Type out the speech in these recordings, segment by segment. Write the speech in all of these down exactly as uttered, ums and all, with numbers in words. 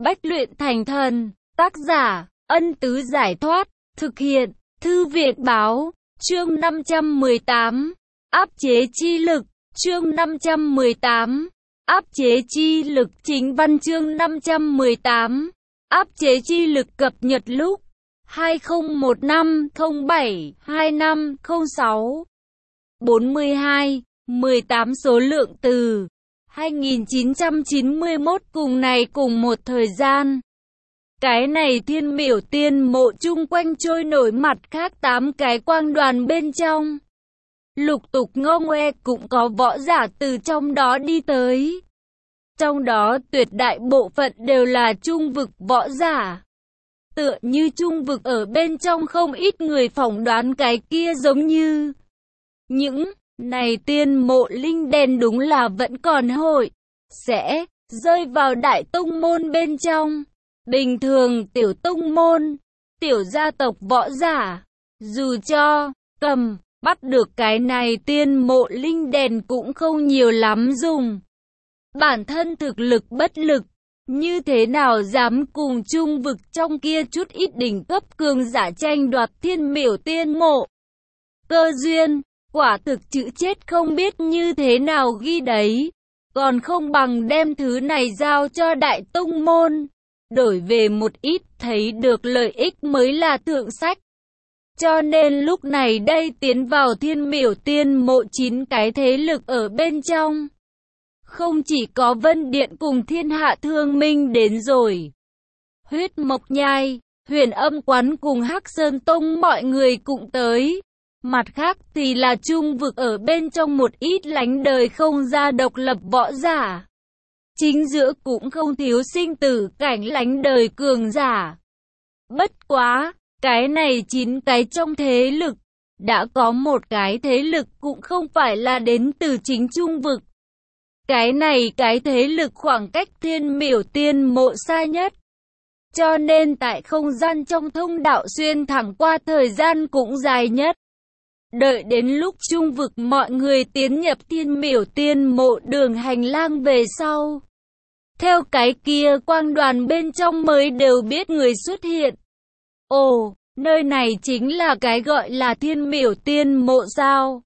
Bách luyện thành thần. Tác giả, Ân Tứ Giải Thoát. Thực hiện, Thư viện Báo. Chương năm trăm mười tám. Áp chế chi lực. Chương năm trăm mười tám. Áp chế chi lực. Chính văn chương năm trăm mười tám. Áp chế chi lực cập nhật lúc hai không một năm không bảy hai năm không sáu. bốn mươi hai, mười tám số lượng từ hai nghìn chín trăm chín mươi mốt. Cùng này cùng một thời gian, cái này thiên miểu tiên mộ chung quanh trôi nổi mặt khác tám cái quang đoàn bên trong. Lục tục ngô ngoe cũng có võ giả từ trong đó đi tới. Trong đó tuyệt đại bộ phận đều là trung vực võ giả. Tựa như trung vực ở bên trong không ít người phỏng đoán cái kia giống như những này tiên mộ linh đèn đúng là vẫn còn hội sẽ rơi vào đại tông môn bên trong. Bình thường tiểu tông môn, tiểu gia tộc võ giả, dù cho cầm bắt được cái này tiên mộ linh đèn cũng không nhiều lắm dùng. Bản thân thực lực bất lực, như thế nào dám cùng trung vực trong kia chút ít đỉnh cấp cường giả tranh đoạt thiên miểu tiên mộ. Cơ duyên, quả thực chữ chết không biết như thế nào ghi đấy, còn không bằng đem thứ này giao cho đại tông môn, đổi về một ít thấy được lợi ích mới là thượng sách. Cho nên lúc này đây tiến vào thiên miểu tiên mộ chín cái thế lực ở bên trong. Không chỉ có Vân Điện cùng Thiên Hạ Thương Minh đến rồi. Huyết Mộc Nhai, Huyền Âm Quán cùng Hắc Sơn Tông mọi người cũng tới. Mặt khác thì là trung vực ở bên trong một ít lánh đời không ra độc lập võ giả. Chính giữa cũng không thiếu sinh tử cảnh lánh đời cường giả. Bất quá, cái này chín cái trong thế lực, đã có một cái thế lực cũng không phải là đến từ chính trung vực. Cái này cái thế lực khoảng cách thiên miểu tiên mộ xa nhất. Cho nên tại không gian trong thông đạo xuyên thẳng qua thời gian cũng dài nhất. Đợi đến lúc trung vực mọi người tiến nhập thiên miểu tiên mộ đường hành lang về sau. Theo cái kia quang đoàn bên trong mới đều biết người xuất hiện. Ồ, nơi này chính là cái gọi là thiên miểu tiên mộ sao?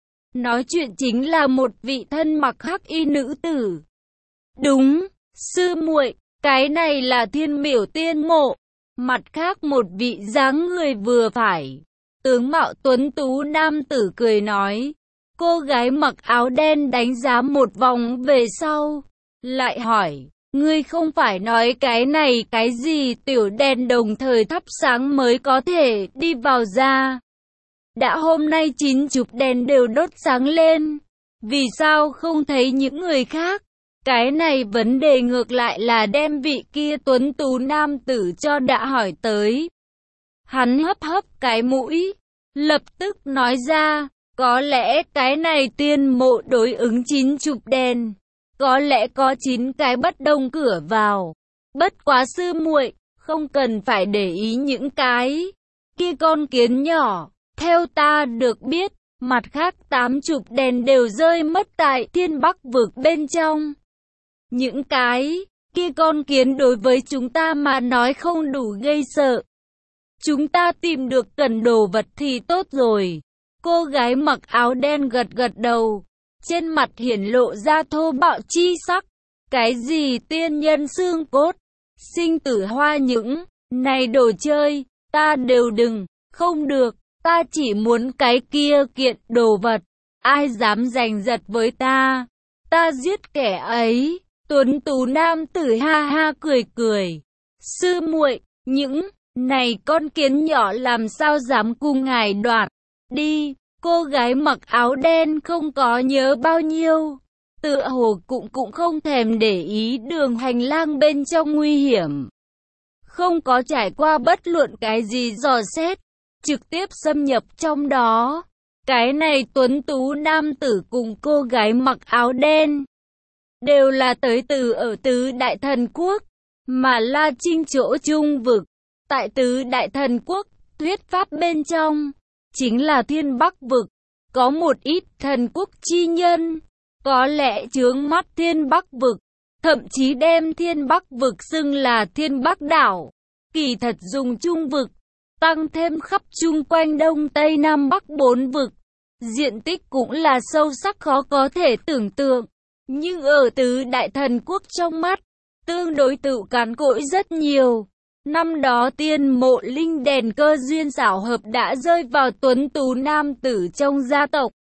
Nói chuyện chính là một vị thân mặc hắc y nữ tử. Đúng, sư muội, cái này là thiên miểu tiên mộ. Mặt khác một vị dáng người vừa phải, tướng mạo tuấn tú nam tử cười nói. Cô gái mặc áo đen đánh giá một vòng về sau, lại hỏi, ngươi không phải nói cái này cái gì tiểu đèn đồng thời thắp sáng mới có thể đi vào ra. Đã hôm nay chín chục đèn đều đốt sáng lên, vì sao không thấy những người khác? Cái này vấn đề ngược lại là đem vị kia tuấn tú nam tử cho đã hỏi tới. Hắn hấp hấp cái mũi, lập tức nói ra, có lẽ cái này tiên mộ đối ứng chín chục đèn, có lẽ có chín cái bất đồng cửa vào. Bất quá sư muội, không cần phải để ý những cái kia con kiến nhỏ. Theo ta được biết, mặt khác tám chục đèn đều rơi mất tại thiên bắc vực bên trong. Những cái kia con kiến đối với chúng ta mà nói không đủ gây sợ. Chúng ta tìm được cần đồ vật thì tốt rồi. Cô gái mặc áo đen gật gật đầu, trên mặt hiển lộ ra thô bạo chi sắc. Cái gì tiên nhân xương cốt, sinh tử hoa những này đồ chơi, ta đều đừng, không được. Ta chỉ muốn cái kia kiện đồ vật, ai dám giành giật với ta, ta giết kẻ ấy. Tuấn tú nam tử ha ha cười cười. Sư muội, những này con kiến nhỏ làm sao dám cùng ngài đoạt. Đi, cô gái mặc áo đen không có nhớ bao nhiêu, tựa hồ cũng cũng không thèm để ý đường hành lang bên trong nguy hiểm. Không có trải qua bất luận cái gì dò xét, trực tiếp xâm nhập trong đó. Cái này tuấn tú nam tử cùng cô gái mặc áo đen đều là tới từ ở tứ đại thần quốc, mà La Trinh chỗ trung vực. Tại tứ đại thần quốc, thuyết pháp bên trong, chính là thiên bắc vực. Có một ít thần quốc chi nhân, có lẽ chướng mắt thiên bắc vực. thậm chí đem Thiên Bắc vực xưng là Thiên Bắc đảo. Kỳ thật dùng Trung vực, tăng thêm khắp chung quanh Đông Tây Nam Bắc bốn vực, diện tích cũng là sâu sắc khó có thể tưởng tượng. Nhưng ở tứ đại thần quốc trong mắt, tương đối tự cán cỗi rất nhiều. Năm đó tiên mộ linh đèn cơ duyên xảo hợp đã rơi vào tuấn tú nam tử trong gia tộc.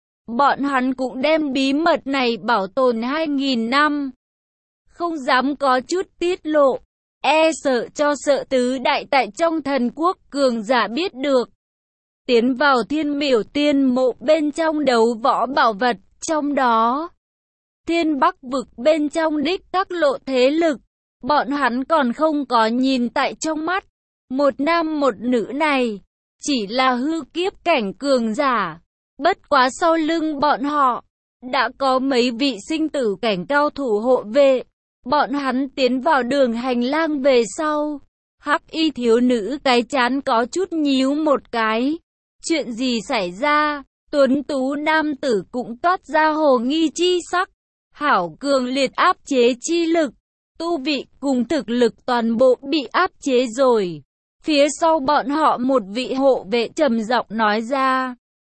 Bọn hắn cũng đem bí mật này bảo tồn hai nghìn năm. Không dám có chút tiết lộ, e sợ cho sợ tứ đại tại trong thần quốc cường giả biết được. Tiến vào thiên miểu tiên mộ bên trong đấu võ bảo vật, trong đó Thiên Bắc vực bên trong đích các lộ thế lực, bọn hắn còn không có nhìn tại trong mắt. Một nam một nữ này, chỉ là hư kiếp cảnh cường giả. Bất quá sau lưng bọn họ, đã có mấy vị sinh tử cảnh cao thủ hộ vệ. Bọn hắn tiến vào đường hành lang về sau. Hắc y thiếu nữ cái chán có chút nhíu một cái. Chuyện gì xảy ra? Tuấn tú nam tử cũng toát ra hồ nghi chi sắc. Hảo cường liệt áp chế chi lực, tu vị cùng thực lực toàn bộ bị áp chế rồi. Phía sau bọn họ một vị hộ vệ trầm giọng nói ra.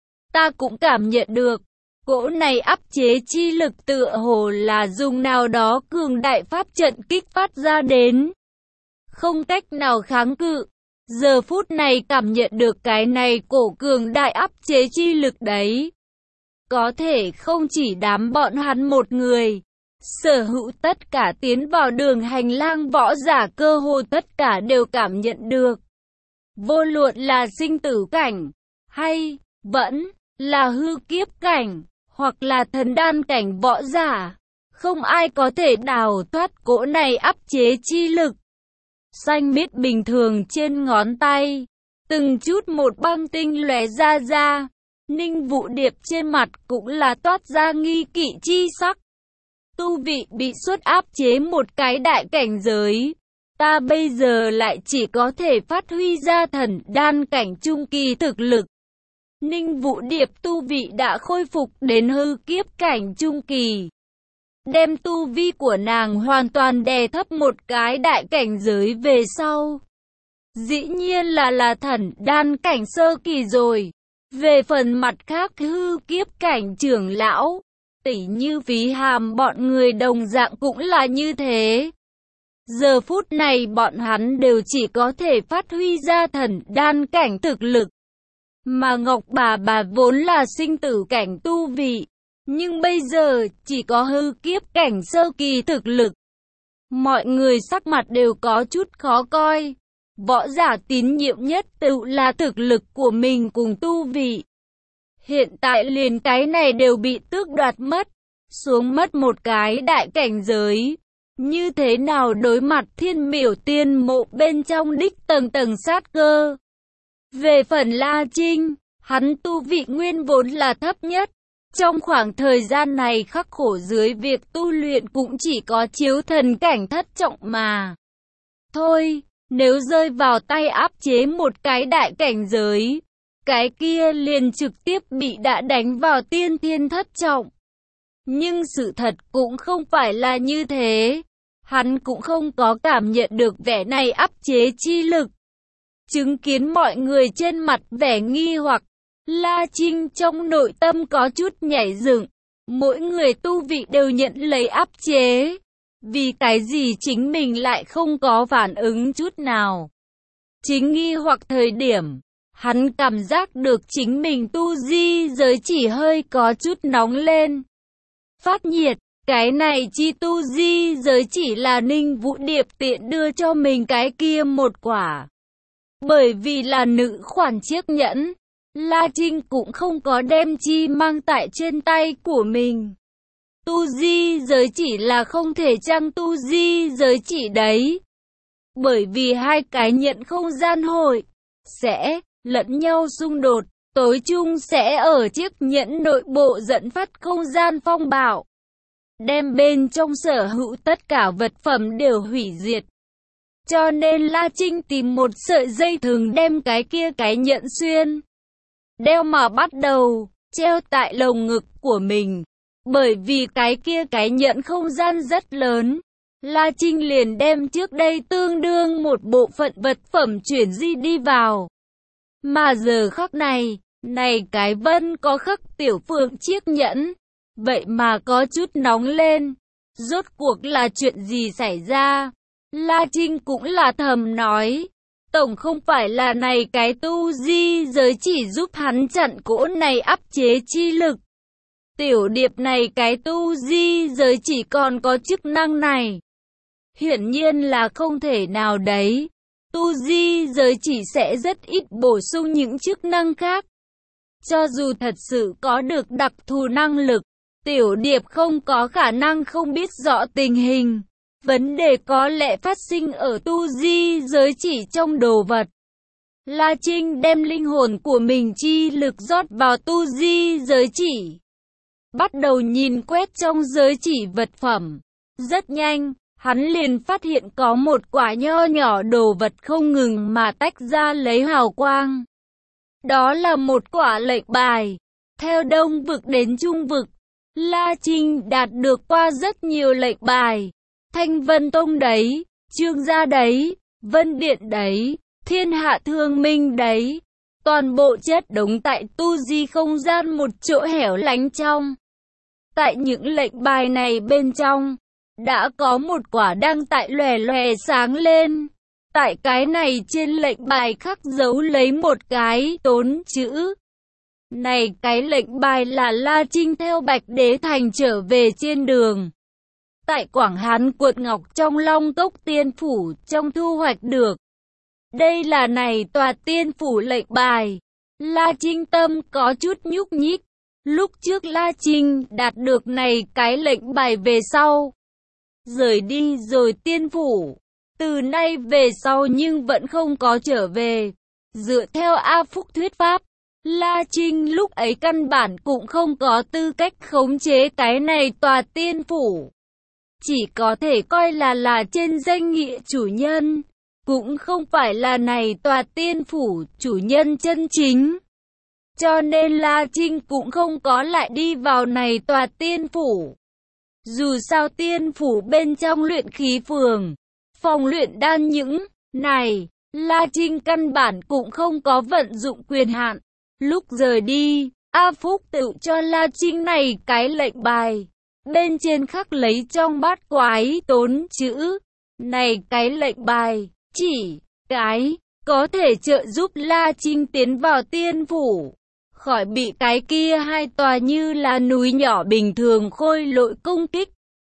Ta cũng cảm nhận được, cỗ này áp chế chi lực tựa hồ là dùng nào đó cường đại pháp trận kích phát ra đến. Không cách nào kháng cự. Giờ phút này cảm nhận được cái này cổ cường đại áp chế chi lực đấy. Có thể không chỉ đám bọn hắn một người, sở hữu tất cả tiến vào đường hành lang võ giả cơ hồ tất cả đều cảm nhận được. Vô luận là sinh tử cảnh, hay vẫn là hư kiếp cảnh, hoặc là thần đan cảnh võ giả, không ai có thể đào thoát cỗ này áp chế chi lực. Xanh biếc bình thường trên ngón tay, từng chút một băng tinh lóe ra ra. Ninh Vũ Điệp trên mặt cũng là toát ra nghi kỵ chi sắc. Tu vị bị xuất áp chế một cái đại cảnh giới. Ta bây giờ lại chỉ có thể phát huy ra thần đan cảnh trung kỳ thực lực. Ninh Vũ Điệp tu vị đã khôi phục đến hư kiếp cảnh trung kỳ. Đem tu vi của nàng hoàn toàn đè thấp một cái đại cảnh giới về sau. Dĩ nhiên là là thần đan cảnh sơ kỳ rồi. Về phần mặt khác hư kiếp cảnh trưởng lão, tỉ như Phí Hàm bọn người đồng dạng cũng là như thế. Giờ phút này bọn hắn đều chỉ có thể phát huy ra thần đan cảnh thực lực. Mà Ngọc bà bà vốn là sinh tử cảnh tu vị, nhưng bây giờ chỉ có hư kiếp cảnh sơ kỳ thực lực. Mọi người sắc mặt đều có chút khó coi. Võ giả tín nhiệm nhất tự là thực lực của mình cùng tu vị. Hiện tại liền cái này đều bị tước đoạt mất, xuống mất một cái đại cảnh giới. Như thế nào đối mặt thiên miểu tiên mộ bên trong đích tầng tầng sát cơ. Về phần La Trinh, hắn tu vị nguyên vốn là thấp nhất. Trong khoảng thời gian này khắc khổ dưới việc tu luyện cũng chỉ có chiếu thần cảnh thất trọng mà. Thôi. Nếu rơi vào tay áp chế một cái đại cảnh giới, cái kia liền trực tiếp bị đã đánh vào tiên thiên thất trọng. Nhưng sự thật cũng không phải là như thế. Hắn cũng không có cảm nhận được vẻ này áp chế chi lực. Chứng kiến mọi người trên mặt vẻ nghi hoặc, La Trinh trong nội tâm có chút nhảy dựng. Mỗi người tu vị đều nhận lấy áp chế. Vì cái gì chính mình lại không có phản ứng chút nào. Chính nghi hoặc thời điểm, hắn cảm giác được chính mình tu di giới chỉ hơi có chút nóng lên. Phát nhiệt, cái này chi tu di giới chỉ là Ninh Vũ Điệp tiện đưa cho mình cái kia một quả. Bởi vì là nữ khoản chiếc nhẫn, La Trinh cũng không có đem chi mang tại trên tay của mình. Tu di giới chỉ là không thể trang tu di giới chỉ đấy. Bởi vì hai cái nhận không gian hội sẽ lẫn nhau xung đột, tối chung sẽ ở chiếc nhẫn nội bộ dẫn phát không gian phong bạo. Đem bên trong sở hữu tất cả vật phẩm đều hủy diệt. Cho nên La Trinh tìm một sợi dây thừng đem cái kia cái nhẫn xuyên. Đeo mà bắt đầu, treo tại lồng ngực của mình. Bởi vì cái kia cái nhận không gian rất lớn, La Trinh liền đem trước đây tương đương một bộ phận vật phẩm chuyển di đi vào. Mà giờ khắc này, này cái vân có khắc tiểu phượng chiếc nhẫn, vậy mà có chút nóng lên. Rốt cuộc là chuyện gì xảy ra? La Trinh cũng là thầm nói. Tổng không phải là này cái tu di giới chỉ giúp hắn chặn cỗ này áp chế chi lực. Tiểu điệp này cái tu di giới chỉ còn có chức năng này. Hiển nhiên là không thể nào đấy. Tu di giới chỉ sẽ rất ít bổ sung những chức năng khác. Cho dù thật sự có được đặc thù năng lực, tiểu điệp không có khả năng không biết rõ tình hình. Vấn đề có lẽ phát sinh ở tu di giới chỉ trong đồ vật. La Trinh đem linh hồn của mình chi lực rót vào tu di giới chỉ. Bắt đầu nhìn quét trong giới chỉ vật phẩm. Rất nhanh, hắn liền phát hiện có một quả nho nhỏ đồ vật không ngừng mà tách ra lấy hào quang. Đó là một quả lệnh bài. Theo Đông vực đến Trung vực, La Trinh đạt được qua rất nhiều lệnh bài. Thanh Vân Tông đấy, Trương gia đấy, Vân Điện đấy, Thiên Hạ Thương Minh đấy. Toàn bộ chất đống tại tu di không gian một chỗ hẻo lánh trong. Tại những lệnh bài này bên trong, đã có một quả đang tại lòe lòe sáng lên. Tại cái này trên lệnh bài khắc dấu lấy một cái tốn chữ. Này cái lệnh bài là La Trinh theo Bạch Đế Thành trở về trên đường. Tại Quảng Hán Quật Ngọc trong Long Cốc Tiên Phủ trong thu hoạch được. Đây là này tòa tiên phủ lệnh bài. La Trinh tâm có chút nhúc nhích. Lúc trước La Trinh đạt được này cái lệnh bài về sau. Rời đi rồi tiên phủ. Từ nay về sau nhưng vẫn không có trở về. Dựa theo A Phúc thuyết pháp, La Trinh lúc ấy căn bản cũng không có tư cách khống chế cái này tòa tiên phủ. Chỉ có thể coi là là trên danh nghĩa chủ nhân. Cũng không phải là này tòa tiên phủ chủ nhân chân chính. Cho nên La Trinh cũng không có lại đi vào này tòa tiên phủ. Dù sao tiên phủ bên trong luyện khí phường, phòng luyện đan những này, La Trinh căn bản cũng không có vận dụng quyền hạn. Lúc rời đi, A Phúc tự cho La Trinh này cái lệnh bài. Bên trên khắc lấy trong bát quái tốn chữ. Này cái lệnh bài, chỉ cái có thể trợ giúp La Trinh tiến vào tiên phủ. Khỏi bị cái kia hai tòa như là núi nhỏ bình thường khôi lỗi công kích.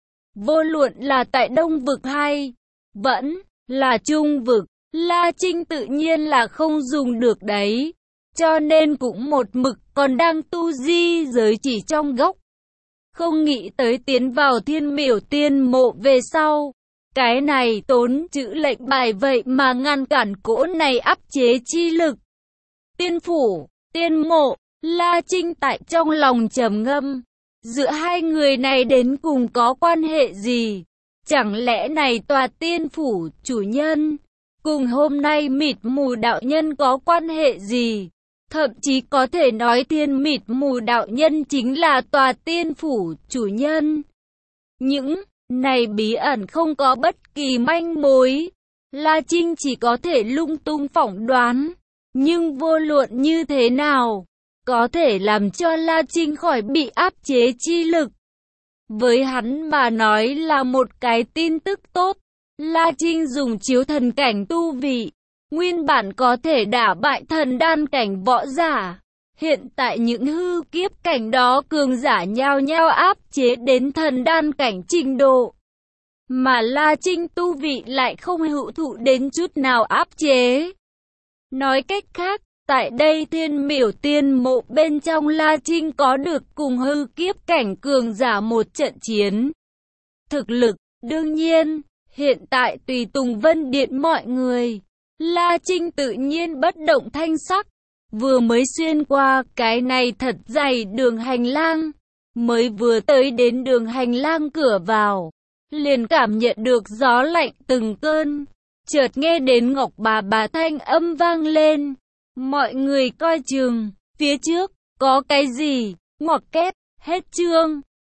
Vô luận là tại Đông vực hay vẫn là Trung vực, La Trinh tự nhiên là không dùng được đấy. Cho nên cũng một mực còn đang tu di giới chỉ trong gốc. Không nghĩ tới tiến vào Thiên Miểu Tiên Mộ về sau. Cái này tốn chữ lệnh bài vậy mà ngăn cản cỗ này áp chế chi lực. Tiên phủ, tiên mộ, La Trinh tại trong lòng trầm ngâm. Giữa hai người này đến cùng có quan hệ gì? Chẳng lẽ này tòa tiên phủ chủ nhân cùng hôm nay mịt mù đạo nhân có quan hệ gì? Thậm chí có thể nói thiên mịt mù đạo nhân chính là tòa tiên phủ chủ nhân. Những này bí ẩn không có bất kỳ manh mối. La Trinh chỉ có thể lung tung phỏng đoán. Nhưng vô luận như thế nào, có thể làm cho La Trinh khỏi bị áp chế chi lực. Với hắn mà nói là một cái tin tức tốt. La Trinh dùng chiếu thần cảnh tu vị. Nguyên bản có thể đả bại thần đan cảnh võ giả. Hiện tại những hư kiếp cảnh đó cường giả nhao nhao áp chế đến thần đan cảnh trình độ. Mà La Trinh tu vị lại không hữu thụ đến chút nào áp chế. Nói cách khác, tại đây Thiên Miểu Tiên Mộ bên trong La Trinh có được cùng hư kiếp cảnh cường giả một trận chiến. Thực lực, đương nhiên, hiện tại tùy tùng Vân Điện mọi người. La Trinh tự nhiên bất động thanh sắc, vừa mới xuyên qua cái này thật dày đường hành lang, mới vừa tới đến đường hành lang cửa vào, liền cảm nhận được gió lạnh từng cơn, chợt nghe đến Ngọc bà bà thanh âm vang lên, mọi người coi chừng, phía trước, có cái gì, ngoặc kép, hết chương.